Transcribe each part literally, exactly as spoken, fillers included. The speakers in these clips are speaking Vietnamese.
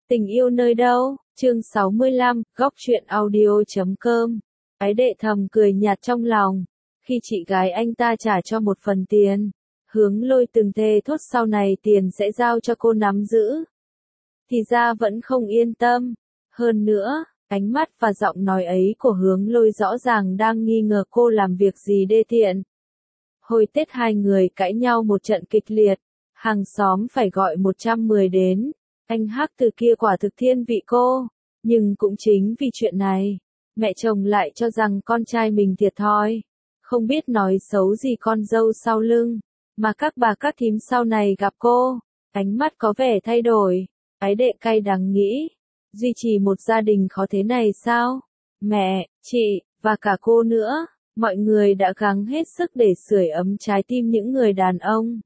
Tình yêu nơi đâu, chương sáu mươi lăm, góc truyện audio chấm com. Ái đệ thầm cười nhạt trong lòng, khi chị gái anh ta trả cho một phần tiền, Hướng Lôi từng thề thốt sau này tiền sẽ giao cho cô nắm giữ. Thì ra vẫn không yên tâm, hơn nữa, ánh mắt và giọng nói ấy của Hướng Lôi rõ ràng đang nghi ngờ cô làm việc gì đê tiện. Hồi Tết hai người cãi nhau một trận kịch liệt, hàng xóm phải gọi một trăm mười đến. Anh Hắc từ kia quả thực thiên vị cô, nhưng cũng chính vì chuyện này, mẹ chồng lại cho rằng con trai mình thiệt thòi, không biết nói xấu gì con dâu sau lưng, mà các bà các thím sau này gặp cô, ánh mắt có vẻ thay đổi, ái đệ cay đắng nghĩ, duy trì một gia đình khó thế này sao? Mẹ, chị, và cả cô nữa, mọi người đã gắng hết sức để sưởi ấm trái tim những người đàn ông,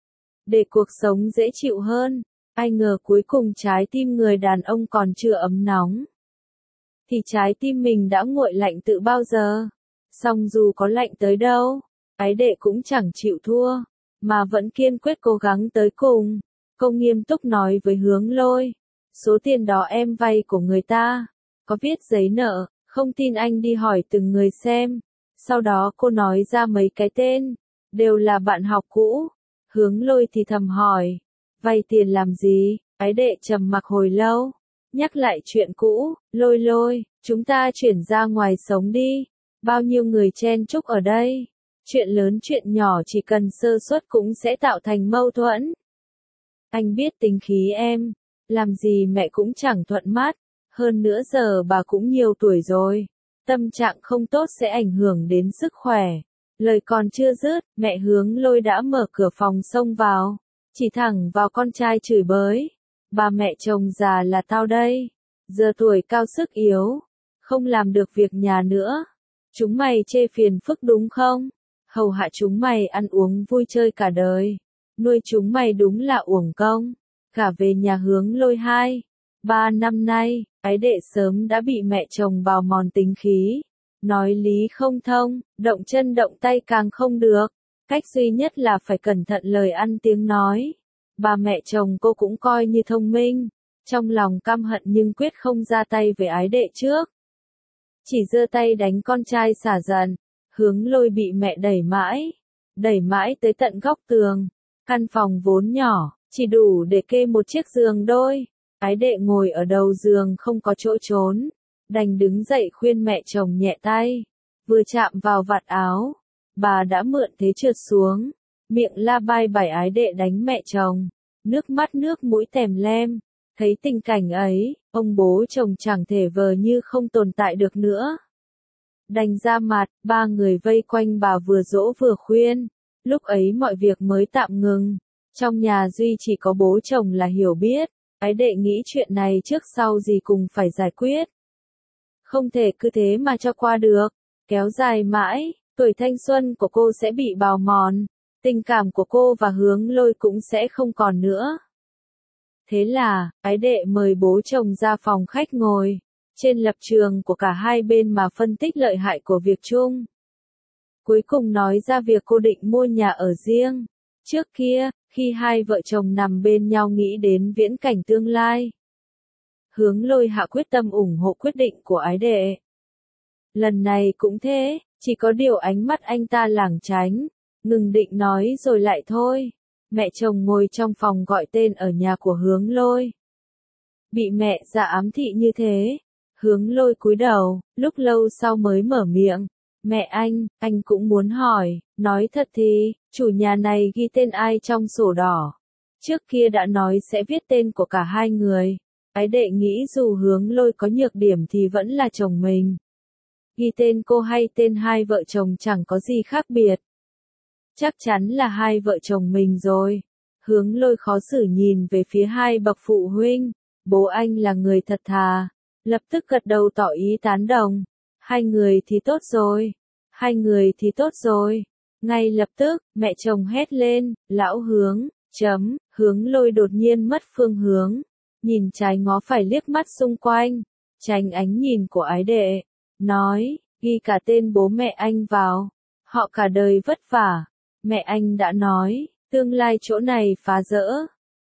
để cuộc sống dễ chịu hơn. Ai ngờ cuối cùng trái tim người đàn ông còn chưa ấm nóng, thì trái tim mình đã nguội lạnh từ bao giờ. Song dù có lạnh tới đâu, ái đệ cũng chẳng chịu thua, mà vẫn kiên quyết cố gắng tới cùng. Cô nghiêm túc nói với Hướng Lôi, số tiền đó em vay của người ta, có viết giấy nợ, không tin anh đi hỏi từng người xem. Sau đó cô nói ra mấy cái tên, đều là bạn học cũ. Hướng Lôi thì thầm hỏi, vay tiền làm gì? Ái đệ trầm mặc hồi lâu, nhắc lại chuyện cũ, Lôi Lôi, chúng ta chuyển ra ngoài sống đi, bao nhiêu người chen chúc ở đây, chuyện lớn chuyện nhỏ chỉ cần sơ suất cũng sẽ tạo thành mâu thuẫn. Anh biết tính khí em, làm gì mẹ cũng chẳng thuận mắt, hơn nữa giờ bà cũng nhiều tuổi rồi, tâm trạng không tốt sẽ ảnh hưởng đến sức khỏe. Lời còn chưa dứt, mẹ Hướng Lôi đã mở cửa phòng xông vào, chỉ thẳng vào con trai chửi bới. Bà mẹ chồng già là tao đây, giờ tuổi cao sức yếu, không làm được việc nhà nữa. Chúng mày chê phiền phức đúng không? Hầu hạ chúng mày ăn uống vui chơi cả đời, nuôi chúng mày đúng là uổng công. Cả về nhà Hướng Lôi hai, ba năm nay, ái đệ sớm đã bị mẹ chồng bào mòn tính khí, nói lý không thông, động chân động tay càng không được. Cách duy nhất là phải cẩn thận lời ăn tiếng nói. Bà mẹ chồng cô cũng coi như thông minh, trong lòng căm hận nhưng quyết không ra tay với ái đệ trước. Chỉ giơ tay đánh con trai xả giận, Hướng Lôi bị mẹ đẩy mãi, đẩy mãi tới tận góc tường. Căn phòng vốn nhỏ, chỉ đủ để kê một chiếc giường đôi. Ái đệ ngồi ở đầu giường không có chỗ trốn, đành đứng dậy khuyên mẹ chồng nhẹ tay. Vừa chạm vào vạt áo, bà đã mượn thế trượt xuống, miệng la bai bài ái đệ đánh mẹ chồng, nước mắt nước mũi tèm lem. Thấy tình cảnh ấy, ông bố chồng chẳng thể vờ như không tồn tại được nữa. Đành ra mặt, ba người vây quanh bà vừa dỗ vừa khuyên. Lúc ấy mọi việc mới tạm ngừng, trong nhà duy chỉ có bố chồng là hiểu biết. Ái đệ nghĩ chuyện này trước sau gì cùng phải giải quyết, không thể cứ thế mà cho qua được, kéo dài mãi, tuổi thanh xuân của cô sẽ bị bào mòn, tình cảm của cô và Hướng Lôi cũng sẽ không còn nữa. Thế là, ái đệ mời bố chồng ra phòng khách ngồi, trên lập trường của cả hai bên mà phân tích lợi hại của việc chung. Cuối cùng nói ra việc cô định mua nhà ở riêng. Trước kia, khi hai vợ chồng nằm bên nhau nghĩ đến viễn cảnh tương lai, Hướng Lôi hạ quyết tâm ủng hộ quyết định của ái đệ. Lần này cũng thế, chỉ có điều ánh mắt anh ta lảng tránh, ngừng định nói rồi lại thôi. Mẹ chồng ngồi trong phòng gọi tên ở nhà của Hướng Lôi. Bị mẹ già ám thị như thế, Hướng Lôi cúi đầu, lúc lâu sau mới mở miệng. Mẹ anh, anh cũng muốn hỏi, nói thật thì, chủ nhà này ghi tên ai trong sổ đỏ? Trước kia đã nói sẽ viết tên của cả hai người. Ái đệ nghĩ dù Hướng Lôi có nhược điểm thì vẫn là chồng mình. Ghi tên cô hay tên hai vợ chồng chẳng có gì khác biệt. Chắc chắn là hai vợ chồng mình rồi. Hướng Lôi khó xử nhìn về phía hai bậc phụ huynh. Bố anh là người thật thà, lập tức gật đầu tỏ ý tán đồng. Hai người thì tốt rồi. Hai người thì tốt rồi. Ngay lập tức, mẹ chồng hét lên, lão Hướng, chấm, Hướng Lôi đột nhiên mất phương hướng. Nhìn trái ngó phải liếc mắt xung quanh, tránh ánh nhìn của ái đệ. Nói, ghi cả tên bố mẹ anh vào. Họ cả đời vất vả. Mẹ anh đã nói, tương lai chỗ này phá rỡ.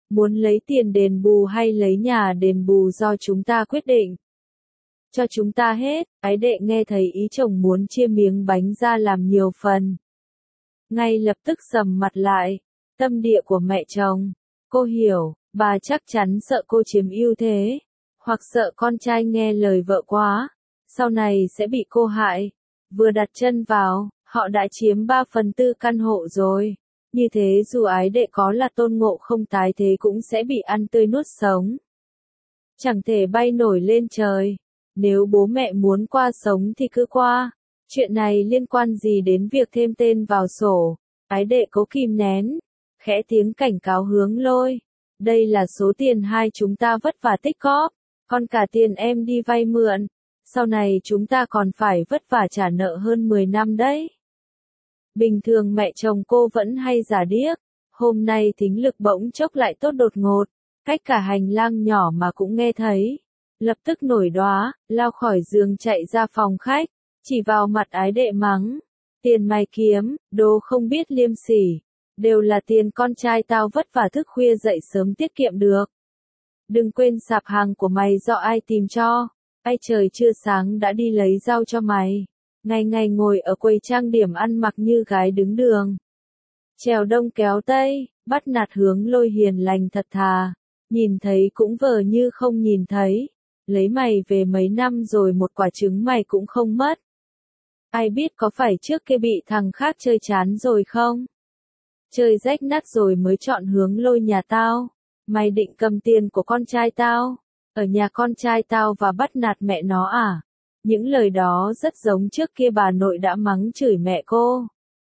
Muốn lấy tiền đền bù hay lấy nhà đền bù do chúng ta quyết định. Cho chúng ta hết, ái đệ nghe thấy ý chồng muốn chia miếng bánh ra làm nhiều phần. Ngay lập tức sầm mặt lại, tâm địa của mẹ chồng. Cô hiểu, bà chắc chắn sợ cô chiếm ưu thế, hoặc sợ con trai nghe lời vợ quá, sau này sẽ bị cô hại. Vừa đặt chân vào, họ đã chiếm ba phần tư căn hộ rồi. Như thế dù ái đệ có là Tôn Ngộ Không tái thế cũng sẽ bị ăn tươi nuốt sống. Chẳng thể bay nổi lên trời. Nếu bố mẹ muốn qua sống thì cứ qua. Chuyện này liên quan gì đến việc thêm tên vào sổ? Ái đệ cố kìm nén. Khẽ tiếng cảnh cáo Hướng Lôi. Đây là số tiền hai chúng ta vất vả tích góp. Còn cả tiền em đi vay mượn. Sau này chúng ta còn phải vất vả trả nợ hơn mười năm đấy. Bình thường mẹ chồng cô vẫn hay giả điếc. Hôm nay thính lực bỗng chốc lại tốt đột ngột. Cách cả hành lang nhỏ mà cũng nghe thấy. Lập tức nổi đoá, lao khỏi giường chạy ra phòng khách. Chỉ vào mặt ái đệ mắng. Tiền mày kiếm, đồ không biết liêm sỉ. Đều là tiền con trai tao vất vả thức khuya dậy sớm tiết kiệm được. Đừng quên sạp hàng của mày do ai tìm cho. Ai trời chưa sáng đã đi lấy rau cho mày. Ngày ngày ngồi ở quầy trang điểm ăn mặc như gái đứng đường. Trèo đông kéo tây, bắt nạt Hướng Lôi hiền lành thật thà. Nhìn thấy cũng vờ như không nhìn thấy. Lấy mày về mấy năm rồi một quả trứng mày cũng không mất. Ai biết có phải trước kia bị thằng khác chơi chán rồi không? Chơi rách nát rồi mới chọn Hướng Lôi nhà tao. Mày định cầm tiền của con trai tao, ở nhà con trai tao và bắt nạt mẹ nó à? Những lời đó rất giống trước kia bà nội đã mắng chửi mẹ cô.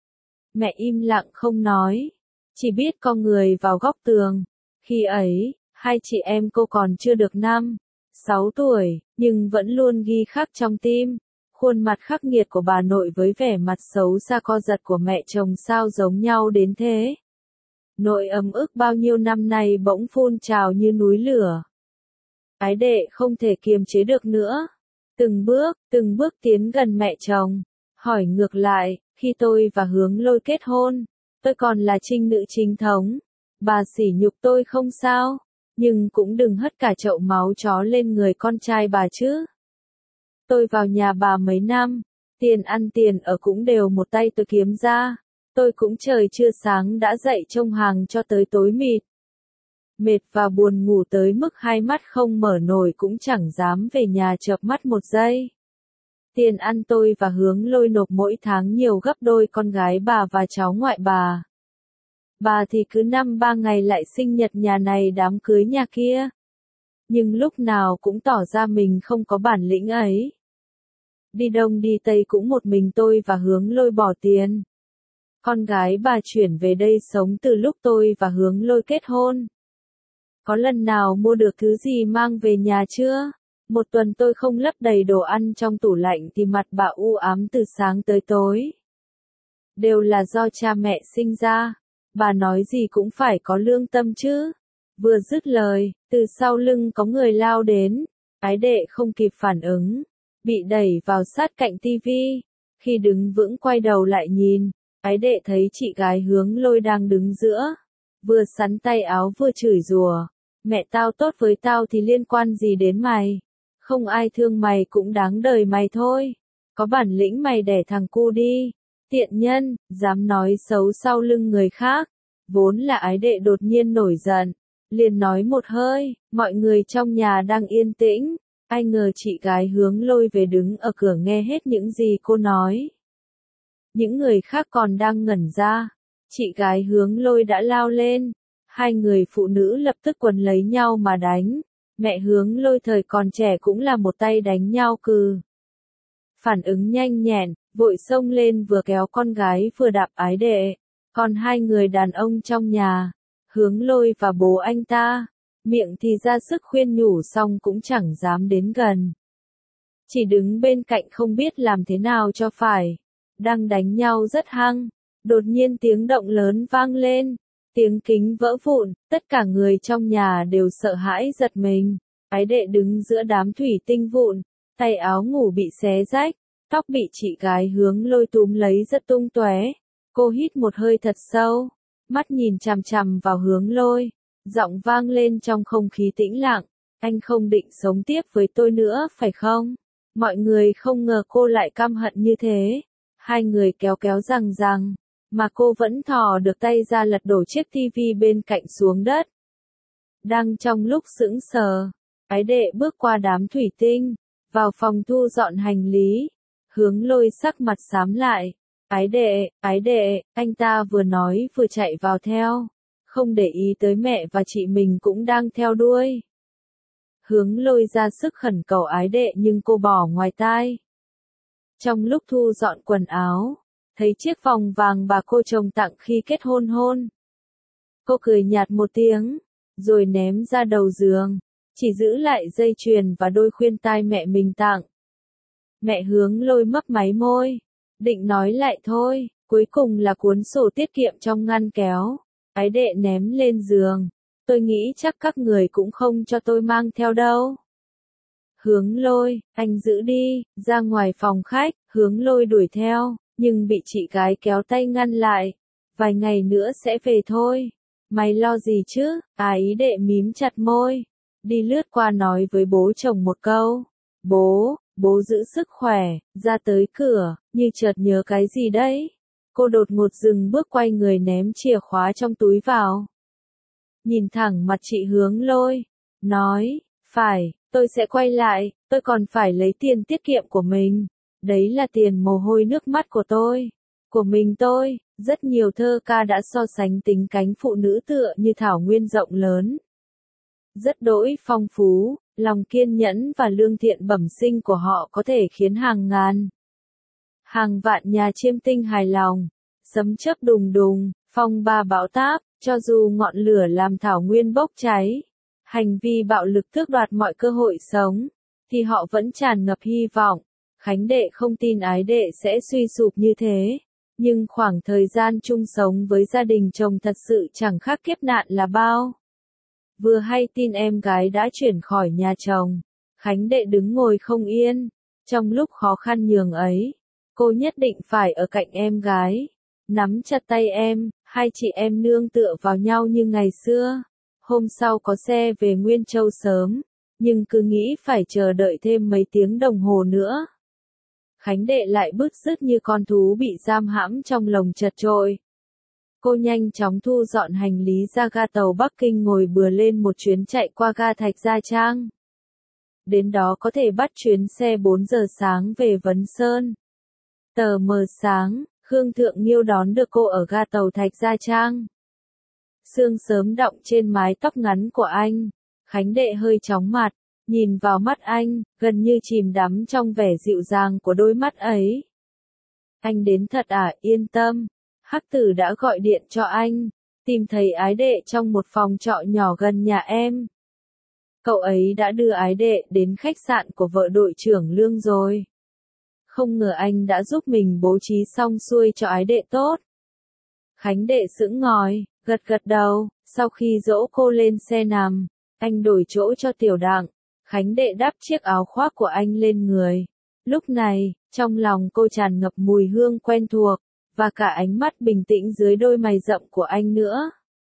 Mẹ im lặng không nói, chỉ biết con người vào góc tường. Khi ấy, hai chị em cô còn chưa được năm, sáu tuổi, nhưng vẫn luôn ghi khắc trong tim. Khuôn mặt khắc nghiệt của bà nội với vẻ mặt xấu xa co giật của mẹ chồng sao giống nhau đến thế. Nỗi ấm ức bao nhiêu năm nay bỗng phun trào như núi lửa. Ái đệ không thể kiềm chế được nữa. Từng bước, từng bước tiến gần mẹ chồng. Hỏi ngược lại, khi tôi và Hướng Lôi kết hôn, tôi còn là trinh nữ chính thống. Bà sỉ nhục tôi không sao, nhưng cũng đừng hất cả chậu máu chó lên người con trai bà chứ. Tôi vào nhà bà mấy năm, tiền ăn tiền ở cũng đều một tay tôi kiếm ra. Tôi cũng trời chưa sáng đã dậy trông hàng cho tới tối mịt. Mệt và buồn ngủ tới mức hai mắt không mở nổi cũng chẳng dám về nhà chợp mắt một giây. Tiền ăn tôi và Hướng Lôi nộp mỗi tháng nhiều gấp đôi con gái bà và cháu ngoại bà. Bà thì cứ năm ba ngày lại sinh nhật nhà này đám cưới nhà kia. Nhưng lúc nào cũng tỏ ra mình không có bản lĩnh ấy. Đi đông đi tây cũng một mình tôi và Hướng Lôi bỏ tiền. Con gái bà chuyển về đây sống từ lúc tôi và Hướng Lôi kết hôn. Có lần nào mua được thứ gì mang về nhà chưa? Một tuần tôi không lấp đầy đồ ăn trong tủ lạnh thì mặt bà u ám từ sáng tới tối. Đều là do cha mẹ sinh ra. Bà nói gì cũng phải có lương tâm chứ. Vừa dứt lời, từ sau lưng có người lao đến. Ái đệ không kịp phản ứng. Bị đẩy vào sát cạnh tivi. Khi đứng vững quay đầu lại nhìn. Ái đệ thấy chị gái Hướng Lôi đang đứng giữa. Vừa sắn tay áo vừa chửi rủa. Mẹ tao tốt với tao thì liên quan gì đến mày? Không ai thương mày cũng đáng đời mày thôi. Có bản lĩnh mày đẻ thằng cu đi. Tiện nhân, dám nói xấu sau lưng người khác. Vốn là ái đệ đột nhiên nổi giận. Liền nói một hơi, mọi người trong nhà đang yên tĩnh. Ai ngờ chị gái Hướng Lôi về đứng ở cửa nghe hết những gì cô nói. Những người khác còn đang ngẩn ra. Chị gái Hướng Lôi đã lao lên. Hai người phụ nữ lập tức quần lấy nhau mà đánh. Mẹ Hướng Lôi thời còn trẻ cũng là một tay đánh nhau cừ. Phản ứng nhanh nhẹn, vội xông lên vừa kéo con gái vừa đạp ái đệ. Còn hai người đàn ông trong nhà, Hướng Lôi và bố anh ta, miệng thì ra sức khuyên nhủ xong cũng chẳng dám đến gần. Chỉ đứng bên cạnh không biết làm thế nào cho phải. Đang đánh nhau rất hăng. Đột nhiên tiếng động lớn vang lên. Tiếng kính vỡ vụn, tất cả người trong nhà đều sợ hãi giật mình. Ái đệ đứng giữa đám thủy tinh vụn, tay áo ngủ bị xé rách, tóc bị chị gái Hướng Lôi túm lấy rất tung tóe. Cô hít một hơi thật sâu, mắt nhìn chằm chằm vào Hướng Lôi. Giọng vang lên trong không khí tĩnh lặng. Anh không định sống tiếp với tôi nữa phải không? Mọi người không ngờ cô lại căm hận như thế. Hai người kéo kéo rằng rằng, mà cô vẫn thò được tay ra lật đổ chiếc tivi bên cạnh xuống đất. Đang trong lúc sững sờ, Ái Đệ bước qua đám thủy tinh, vào phòng thu dọn hành lý. Hướng Lôi sắc mặt xám lại. Ái Đệ, Ái Đệ, anh ta vừa nói vừa chạy vào theo, không để ý tới mẹ và chị mình cũng đang theo đuôi. Hướng Lôi ra sức khẩn cầu Ái Đệ nhưng cô bỏ ngoài tai. Trong lúc thu dọn quần áo, thấy chiếc vòng vàng bà cô chồng tặng khi kết hôn hôn. Cô cười nhạt một tiếng, rồi ném ra đầu giường, chỉ giữ lại dây chuyền và đôi khuyên tai mẹ mình tặng. Mẹ Hướng Lôi mấp máy môi, định nói lại thôi, cuối cùng là cuốn sổ tiết kiệm trong ngăn kéo. Ái Đệ ném lên giường, tôi nghĩ chắc các người cũng không cho tôi mang theo đâu. Hướng Lôi, anh giữ đi, ra ngoài phòng khách. Hướng Lôi đuổi theo, nhưng bị chị gái kéo tay ngăn lại. Vài ngày nữa sẽ về thôi. Mày lo gì chứ? Ái Đệ mím chặt môi, đi lướt qua nói với bố chồng một câu. Bố, bố giữ sức khỏe. Ra tới cửa, như chợt nhớ cái gì đấy. Cô đột ngột dừng bước, quay người ném chìa khóa trong túi vào. Nhìn thẳng mặt chị Hướng Lôi, nói, phải, tôi sẽ quay lại, tôi còn phải lấy tiền tiết kiệm của mình. Đấy là tiền mồ hôi nước mắt của tôi, của mình tôi. Rất nhiều thơ ca đã so sánh tính cánh phụ nữ tựa như thảo nguyên rộng lớn. Rất đỗi phong phú, lòng kiên nhẫn và lương thiện bẩm sinh của họ có thể khiến hàng ngàn, hàng vạn nhà chiêm tinh hài lòng. Sấm chớp đùng đùng, phong ba bão táp, cho dù ngọn lửa làm thảo nguyên bốc cháy, hành vi bạo lực tước đoạt mọi cơ hội sống, thì họ vẫn tràn ngập hy vọng. Khánh Đệ không tin Ái Đệ sẽ suy sụp như thế, nhưng khoảng thời gian chung sống với gia đình chồng thật sự chẳng khác kiếp nạn là bao. Vừa hay tin em gái đã chuyển khỏi nhà chồng, Khánh Đệ đứng ngồi không yên. Trong lúc khó khăn nhường ấy, cô nhất định phải ở cạnh em gái, nắm chặt tay em, hai chị em nương tựa vào nhau như ngày xưa. Hôm sau có xe về Nguyên Châu sớm, nhưng cứ nghĩ phải chờ đợi thêm mấy tiếng đồng hồ nữa. Khánh Đệ lại bứt rứt như con thú bị giam hãm trong lồng chật chội. Cô nhanh chóng thu dọn hành lý ra ga tàu Bắc Kinh, ngồi bừa lên một chuyến chạy qua ga Thạch Gia Trang. Đến đó có thể bắt chuyến xe bốn giờ sáng về Vấn Sơn. Tờ mờ sáng, Khương Thượng Nghiêu đón được cô ở ga tàu Thạch Gia Trang. Sương sớm đọng trên mái tóc ngắn của anh. Khánh Đệ hơi chóng mặt, nhìn vào mắt anh, gần như chìm đắm trong vẻ dịu dàng của đôi mắt ấy. Anh đến thật à? Yên tâm. Hắc Tử đã gọi điện cho anh, tìm thấy Ái Đệ trong một phòng trọ nhỏ gần nhà em. Cậu ấy đã đưa Ái Đệ đến khách sạn của vợ đội trưởng Lương rồi. Không ngờ anh đã giúp mình bố trí xong xuôi cho Ái Đệ tốt. Khánh Đệ sững ngòi, gật gật đầu. Sau khi dỗ cô lên xe nằm, anh đổi chỗ cho Tiểu Đặng. Khánh Đệ đắp chiếc áo khoác của anh lên người. Lúc này, trong lòng cô tràn ngập mùi hương quen thuộc, và cả ánh mắt bình tĩnh dưới đôi mày rậm của anh nữa.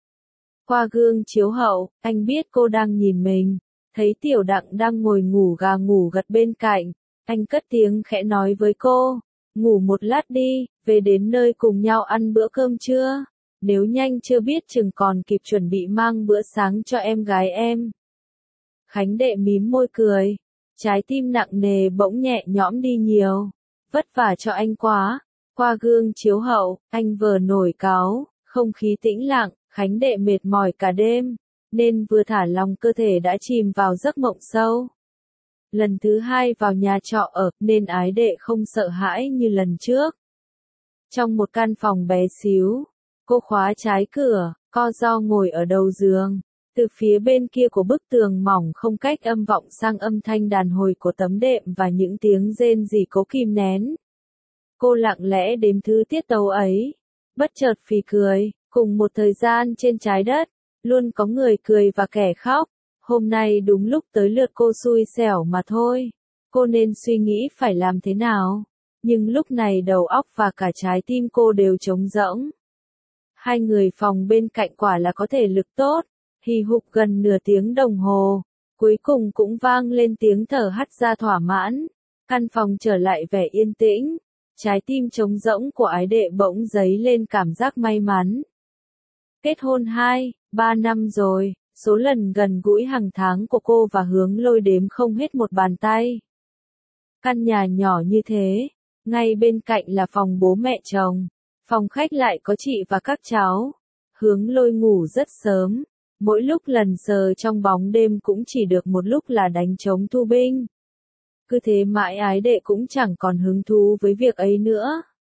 Qua gương chiếu hậu, anh biết cô đang nhìn mình, thấy Tiểu Đặng đang ngồi ngủ gà ngủ gật bên cạnh. Anh cất tiếng khẽ nói với cô, ngủ một lát đi, về đến nơi cùng nhau ăn bữa cơm trưa. Nếu nhanh chưa biết chừng còn kịp chuẩn bị mang bữa sáng cho em gái em. Khánh Đệ mím môi cười, trái tim nặng nề bỗng nhẹ nhõm đi nhiều. Vất vả cho anh quá. Qua gương chiếu hậu, anh vờ nổi cáu, không khí tĩnh lặng. Khánh Đệ mệt mỏi cả đêm, nên vừa thả lòng cơ thể đã chìm vào giấc mộng sâu. Lần thứ hai vào nhà trọ ở, nên Ái Đệ không sợ hãi như lần trước. Trong một căn phòng bé xíu, cô khóa trái cửa, co ro ngồi ở đầu giường. Từ phía bên kia của bức tường mỏng không cách âm vọng sang âm thanh đàn hồi của tấm đệm và những tiếng rên rỉ cố kìm nén. Cô lặng lẽ đếm thứ tiết tấu ấy, bất chợt phì cười. Cùng một thời gian trên trái đất, luôn có người cười và kẻ khóc. Hôm nay đúng lúc tới lượt cô xui xẻo mà thôi. Cô nên suy nghĩ phải làm thế nào. Nhưng lúc này đầu óc và cả trái tim cô đều trống rỗng. Hai người phòng bên cạnh quả là có thể lực tốt. Hì hục gần nửa tiếng đồng hồ, cuối cùng cũng vang lên tiếng thở hắt ra thỏa mãn. Căn phòng trở lại vẻ yên tĩnh, trái tim trống rỗng của ái đệ bỗng dấy lên cảm giác may mắn. Kết hôn hai, ba năm rồi, số lần gần gũi hàng tháng của cô và Hướng Lôi đếm không hết một bàn tay. Căn nhà nhỏ như thế, ngay bên cạnh là phòng bố mẹ chồng, phòng khách lại có chị và các cháu. Hướng Lôi ngủ rất sớm, mỗi lúc lần sờ trong bóng đêm cũng chỉ được một lúc là đánh trống thu binh. Cứ thế mãi ái đệ cũng chẳng còn hứng thú với việc ấy nữa.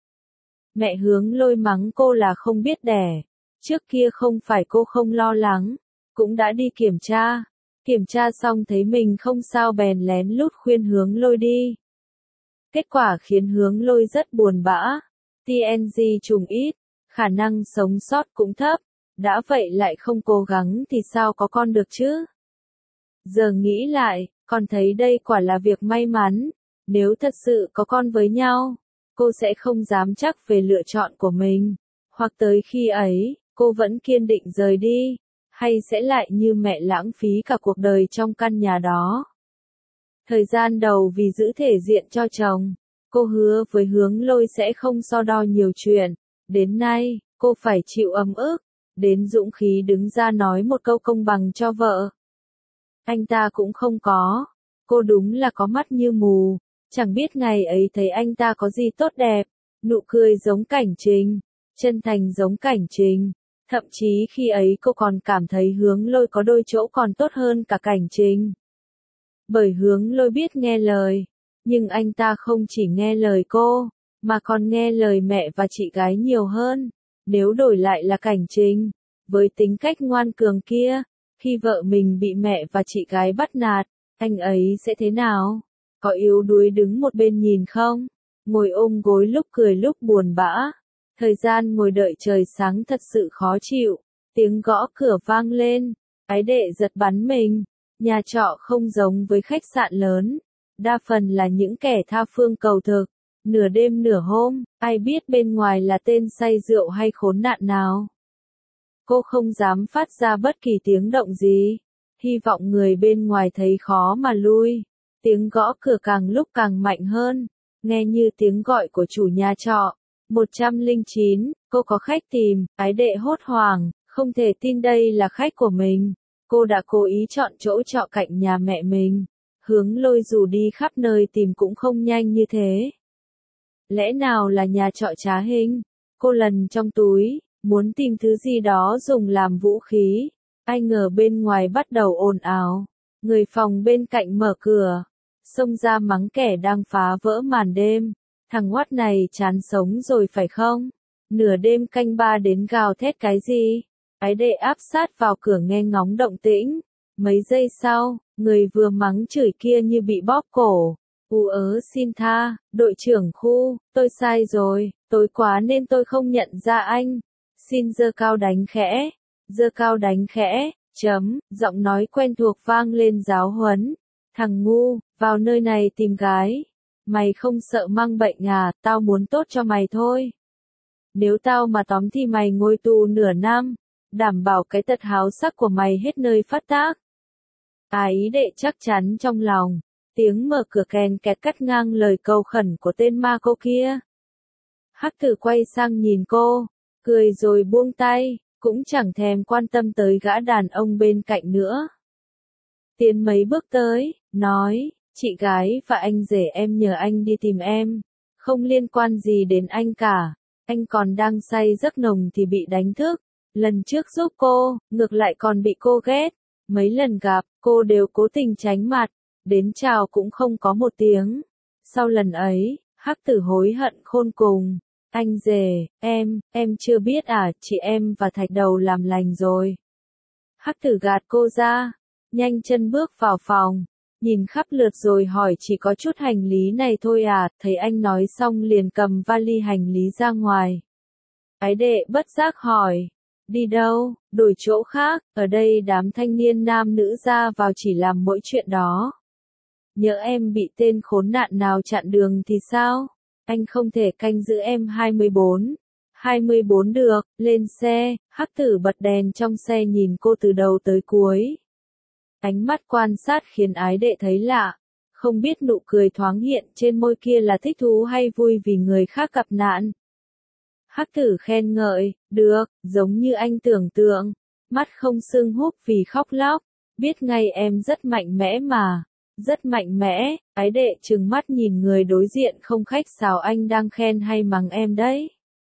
Mẹ Hướng Lôi mắng cô là không biết đẻ, trước kia không phải cô không lo lắng, cũng đã đi kiểm tra, kiểm tra xong thấy mình không sao bèn lén lút khuyên Hướng Lôi đi. Kết quả khiến Hướng Lôi rất buồn bã, tê en giê trùng ít, khả năng sống sót cũng thấp, đã vậy lại không cố gắng thì sao có con được chứ? Giờ nghĩ lại, con thấy đây quả là việc may mắn, nếu thật sự có con với nhau, cô sẽ không dám chắc về lựa chọn của mình, hoặc tới khi ấy, cô vẫn kiên định rời đi, hay sẽ lại như mẹ lãng phí cả cuộc đời trong căn nhà đó. Thời gian đầu vì giữ thể diện cho chồng, cô hứa với Hướng Lôi sẽ không so đo nhiều chuyện, đến nay, cô phải chịu ấm ức, đến dũng khí đứng ra nói một câu công bằng cho vợ. Anh ta cũng không có, cô đúng là có mắt như mù, chẳng biết ngày ấy thấy anh ta có gì tốt đẹp, nụ cười giống Cảnh Trình, chân thành giống Cảnh Trình, thậm chí khi ấy cô còn cảm thấy Hướng Lôi có đôi chỗ còn tốt hơn cả Cảnh Trình. Bởi Hướng Lôi biết nghe lời, nhưng anh ta không chỉ nghe lời cô, mà còn nghe lời mẹ và chị gái nhiều hơn. Nếu đổi lại là Cảnh Trình, với tính cách ngoan cường kia, khi vợ mình bị mẹ và chị gái bắt nạt, anh ấy sẽ thế nào? Có yếu đuối đứng một bên nhìn không? Ngồi ôm gối lúc cười lúc buồn bã. Thời gian ngồi đợi trời sáng thật sự khó chịu. Tiếng gõ cửa vang lên. Ái đệ giật bắn mình. Nhà trọ không giống với khách sạn lớn. Đa phần là những kẻ tha phương cầu thực. Nửa đêm nửa hôm, ai biết bên ngoài là tên say rượu hay khốn nạn nào. Cô không dám phát ra bất kỳ tiếng động gì. Hy vọng người bên ngoài thấy khó mà lui. Tiếng gõ cửa càng lúc càng mạnh hơn. Nghe như tiếng gọi của chủ nhà trọ. một trăm lẻ chín, cô có khách tìm, ái đệ hốt hoảng, không thể tin đây là khách của mình. Cô đã cố ý chọn chỗ trọ cạnh nhà mẹ mình. Hướng Lôi dù đi khắp nơi tìm cũng không nhanh như thế. Lẽ nào là nhà trọ trá hình? Cô lần trong túi, muốn tìm thứ gì đó dùng làm vũ khí. Ai ngờ bên ngoài bắt đầu ồn ào. Người phòng bên cạnh mở cửa. Xông ra mắng kẻ đang phá vỡ màn đêm. Thằng oát này chán sống rồi phải không? Nửa đêm canh ba đến gào thét cái gì? Ái đệ áp sát vào cửa nghe ngóng động tĩnh. Mấy giây sau, người vừa mắng chửi kia như bị bóp cổ. U ớ xin tha, đội trưởng khu, tôi sai rồi, tối quá nên tôi không nhận ra anh. Xin giơ cao đánh khẽ, giơ cao đánh khẽ, chấm, giọng nói quen thuộc vang lên giáo huấn. Thằng ngu, vào nơi này tìm gái. Mày không sợ mang bệnh à, tao muốn tốt cho mày thôi. Nếu tao mà tóm thì mày ngồi tù nửa năm, đảm bảo cái tật háo sắc của mày hết nơi phát tác. Ái đệ chắc chắn trong lòng. Tiếng mở cửa kèn kẹt cắt ngang lời cầu khẩn của tên ma cô kia. Hắc Tử quay sang nhìn cô, cười rồi buông tay, cũng chẳng thèm quan tâm tới gã đàn ông bên cạnh nữa. Tiến mấy bước tới, nói, chị gái và anh rể em nhờ anh đi tìm em, không liên quan gì đến anh cả, anh còn đang say giấc nồng thì bị đánh thức, lần trước giúp cô, ngược lại còn bị cô ghét, mấy lần gặp, cô đều cố tình tránh mặt. Đến chào cũng không có một tiếng. Sau lần ấy, Hắc Tử hối hận khôn cùng. Anh rể, em, em chưa biết à, chị em và Thạch Đầu làm lành rồi. Hắc Tử gạt cô ra, nhanh chân bước vào phòng, nhìn khắp lượt rồi hỏi chỉ có chút hành lý này thôi à, thấy anh nói xong liền cầm vali hành lý ra ngoài. Ái đệ bất giác hỏi, đi đâu, đổi chỗ khác, ở đây đám thanh niên nam nữ ra vào chỉ làm mỗi chuyện đó. Nhớ em bị tên khốn nạn nào chặn đường thì sao? Anh không thể canh giữ em hai mươi bốn hai mươi bốn được, lên xe, Hắc Tử bật đèn trong xe nhìn cô từ đầu tới cuối. Ánh mắt quan sát khiến ái đệ thấy lạ, không biết nụ cười thoáng hiện trên môi kia là thích thú hay vui vì người khác gặp nạn. Hắc Tử khen ngợi, được, giống như anh tưởng tượng, mắt không sưng húp vì khóc lóc, biết ngay em rất mạnh mẽ mà, rất mạnh mẽ, ái đệ trừng mắt nhìn người đối diện không khách sáo anh đang khen hay mắng em đấy.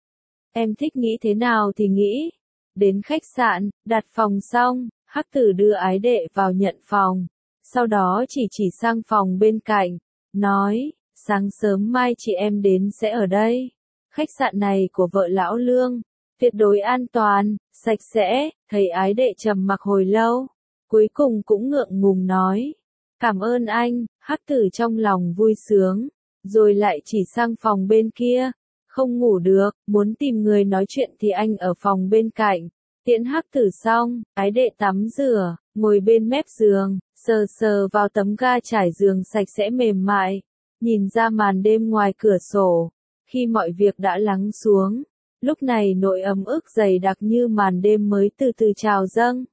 Em thích nghĩ thế nào thì nghĩ. Đến khách sạn, đặt phòng xong, Hắc Tử đưa ái đệ vào nhận phòng, sau đó chỉ chỉ sang phòng bên cạnh, nói, sáng sớm mai chị em đến sẽ ở đây. Khách sạn này của vợ lão Lương, tuyệt đối an toàn, sạch sẽ, thấy ái đệ trầm mặc hồi lâu, cuối cùng cũng ngượng ngùng nói, cảm ơn anh, Hắc Tử trong lòng vui sướng, rồi lại chỉ sang phòng bên kia, không ngủ được, muốn tìm người nói chuyện thì anh ở phòng bên cạnh. Tiễn Hắc Tử xong, ái đệ tắm rửa, ngồi bên mép giường, sờ sờ vào tấm ga trải giường sạch sẽ mềm mại, nhìn ra màn đêm ngoài cửa sổ. Khi mọi việc đã lắng xuống, lúc này nỗi ấm ức dày đặc như màn đêm mới từ từ trào dâng.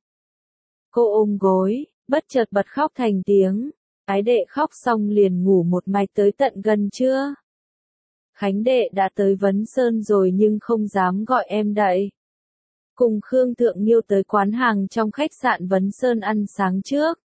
Cô ôm gối, bất chợt bật khóc thành tiếng, ái đệ khóc xong liền ngủ một mạch tới tận gần trưa. Khánh đệ đã tới Vấn Sơn rồi nhưng không dám gọi em đậy. Cùng Khương Thượng Nhiêu tới quán hàng trong khách sạn Vấn Sơn ăn sáng trước.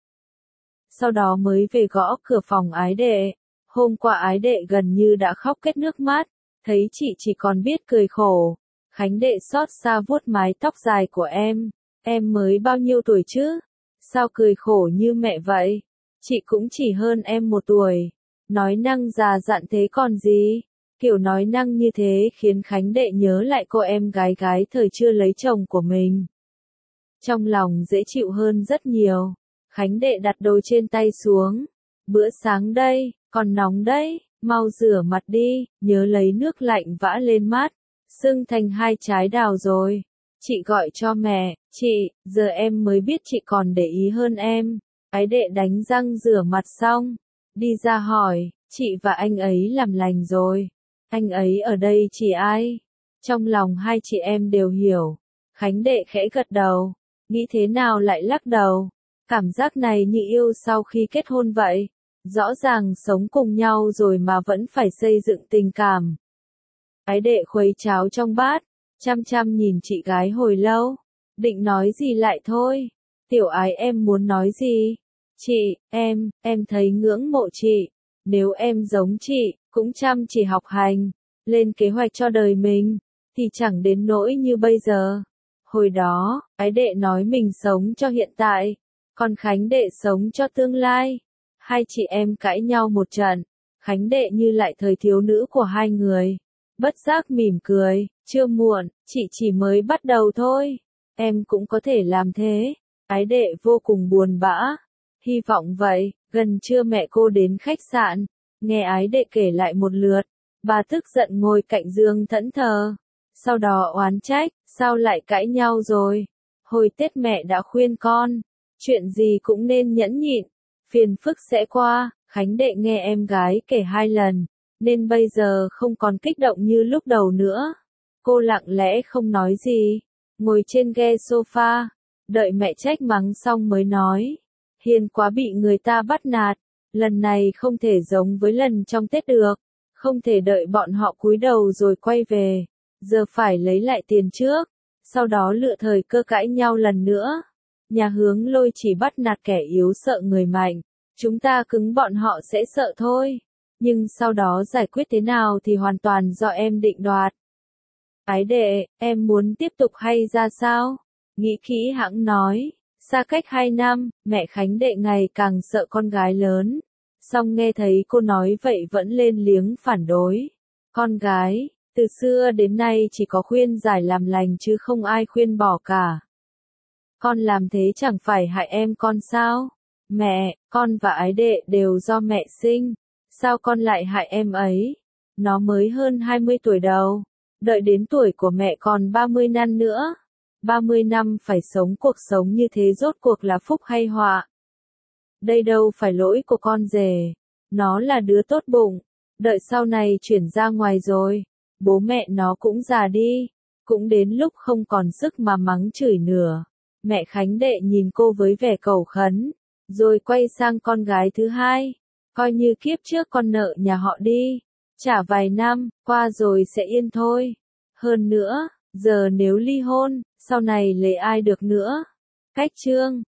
Sau đó mới về gõ cửa phòng ái đệ. Hôm qua ái đệ gần như đã khóc kết nước mắt, thấy chị chỉ còn biết cười khổ. Khánh đệ xót xa vuốt mái tóc dài của em, em mới bao nhiêu tuổi chứ? Sao cười khổ như mẹ vậy? Chị cũng chỉ hơn em một tuổi. Nói năng già dặn thế còn gì? Kiểu nói năng như thế khiến Khánh đệ nhớ lại cô em gái gái thời chưa lấy chồng của mình. Trong lòng dễ chịu hơn rất nhiều. Khánh đệ đặt đồ trên tay xuống. Bữa sáng đây, còn nóng đấy, mau rửa mặt đi, nhớ lấy nước lạnh vã lên mắt. Sưng thành hai trái đào rồi. Chị gọi cho mẹ, chị, giờ em mới biết chị còn để ý hơn em. Ái đệ đánh răng rửa mặt xong, đi ra hỏi, chị và anh ấy làm lành rồi. Anh ấy ở đây chỉ ai? Trong lòng hai chị em đều hiểu. Khánh đệ khẽ gật đầu, nghĩ thế nào lại lắc đầu. Cảm giác này như yêu sau khi kết hôn vậy. Rõ ràng sống cùng nhau rồi mà vẫn phải xây dựng tình cảm. Ái đệ khuấy cháo trong bát, chăm chăm nhìn chị gái hồi lâu. Định nói gì lại thôi. Tiểu ái em muốn nói gì? Chị, em, em thấy ngưỡng mộ chị. Nếu em giống chị, cũng chăm chỉ học hành, lên kế hoạch cho đời mình, thì chẳng đến nỗi như bây giờ. Hồi đó, ái đệ nói mình sống cho hiện tại, còn Khánh đệ sống cho tương lai. Hai chị em cãi nhau một trận, Khánh đệ như lại thời thiếu nữ của hai người. Bất giác mỉm cười, chưa muộn, chị chỉ mới bắt đầu thôi. Em cũng có thể làm thế. Ái đệ vô cùng buồn bã. Hy vọng vậy, gần trưa mẹ cô đến khách sạn. Nghe ái đệ kể lại một lượt, bà tức giận ngồi cạnh giường thẫn thờ. Sau đó oán trách, sao lại cãi nhau rồi? Hồi Tết mẹ đã khuyên con, chuyện gì cũng nên nhẫn nhịn, phiền phức sẽ qua. Khánh đệ nghe em gái kể hai lần, nên bây giờ không còn kích động như lúc đầu nữa. Cô lặng lẽ không nói gì, ngồi trên ghe sofa, đợi mẹ trách mắng xong mới nói. Hiền quá bị người ta bắt nạt. Lần này không thể giống với lần trong Tết được, không thể đợi bọn họ cúi đầu rồi quay về, giờ phải lấy lại tiền trước, sau đó lựa thời cơ cãi nhau lần nữa. Nhà Hướng Lôi chỉ bắt nạt kẻ yếu sợ người mạnh, chúng ta cứng bọn họ sẽ sợ thôi, nhưng sau đó giải quyết thế nào thì hoàn toàn do em định đoạt. Ái đệ, em muốn tiếp tục hay ra sao? Nghĩ kỹ hãng nói. Xa cách hai năm, mẹ Khánh đệ ngày càng sợ con gái lớn. Song nghe thấy cô nói vậy vẫn lên liếng phản đối. Con gái, từ xưa đến nay chỉ có khuyên giải làm lành chứ không ai khuyên bỏ cả. Con làm thế chẳng phải hại em con sao? Mẹ, con và ái đệ đều do mẹ sinh. Sao con lại hại em ấy? Nó mới hơn hai mươi tuổi đầu. Đợi đến tuổi của mẹ còn ba mươi năm nữa. ba mươi năm phải sống cuộc sống như thế rốt cuộc là phúc hay họa? Đây đâu phải lỗi của con rể. Nó là đứa tốt bụng. Đợi sau này chuyển ra ngoài rồi, bố mẹ nó cũng già đi, cũng đến lúc không còn sức mà mắng chửi nửa. Mẹ Khánh Đệ nhìn cô với vẻ cầu khấn, rồi quay sang con gái thứ hai, coi như kiếp trước con nợ nhà họ đi, trả vài năm, qua rồi sẽ yên thôi. Hơn nữa, giờ nếu ly hôn, sau này lấy ai được nữa. Cách chương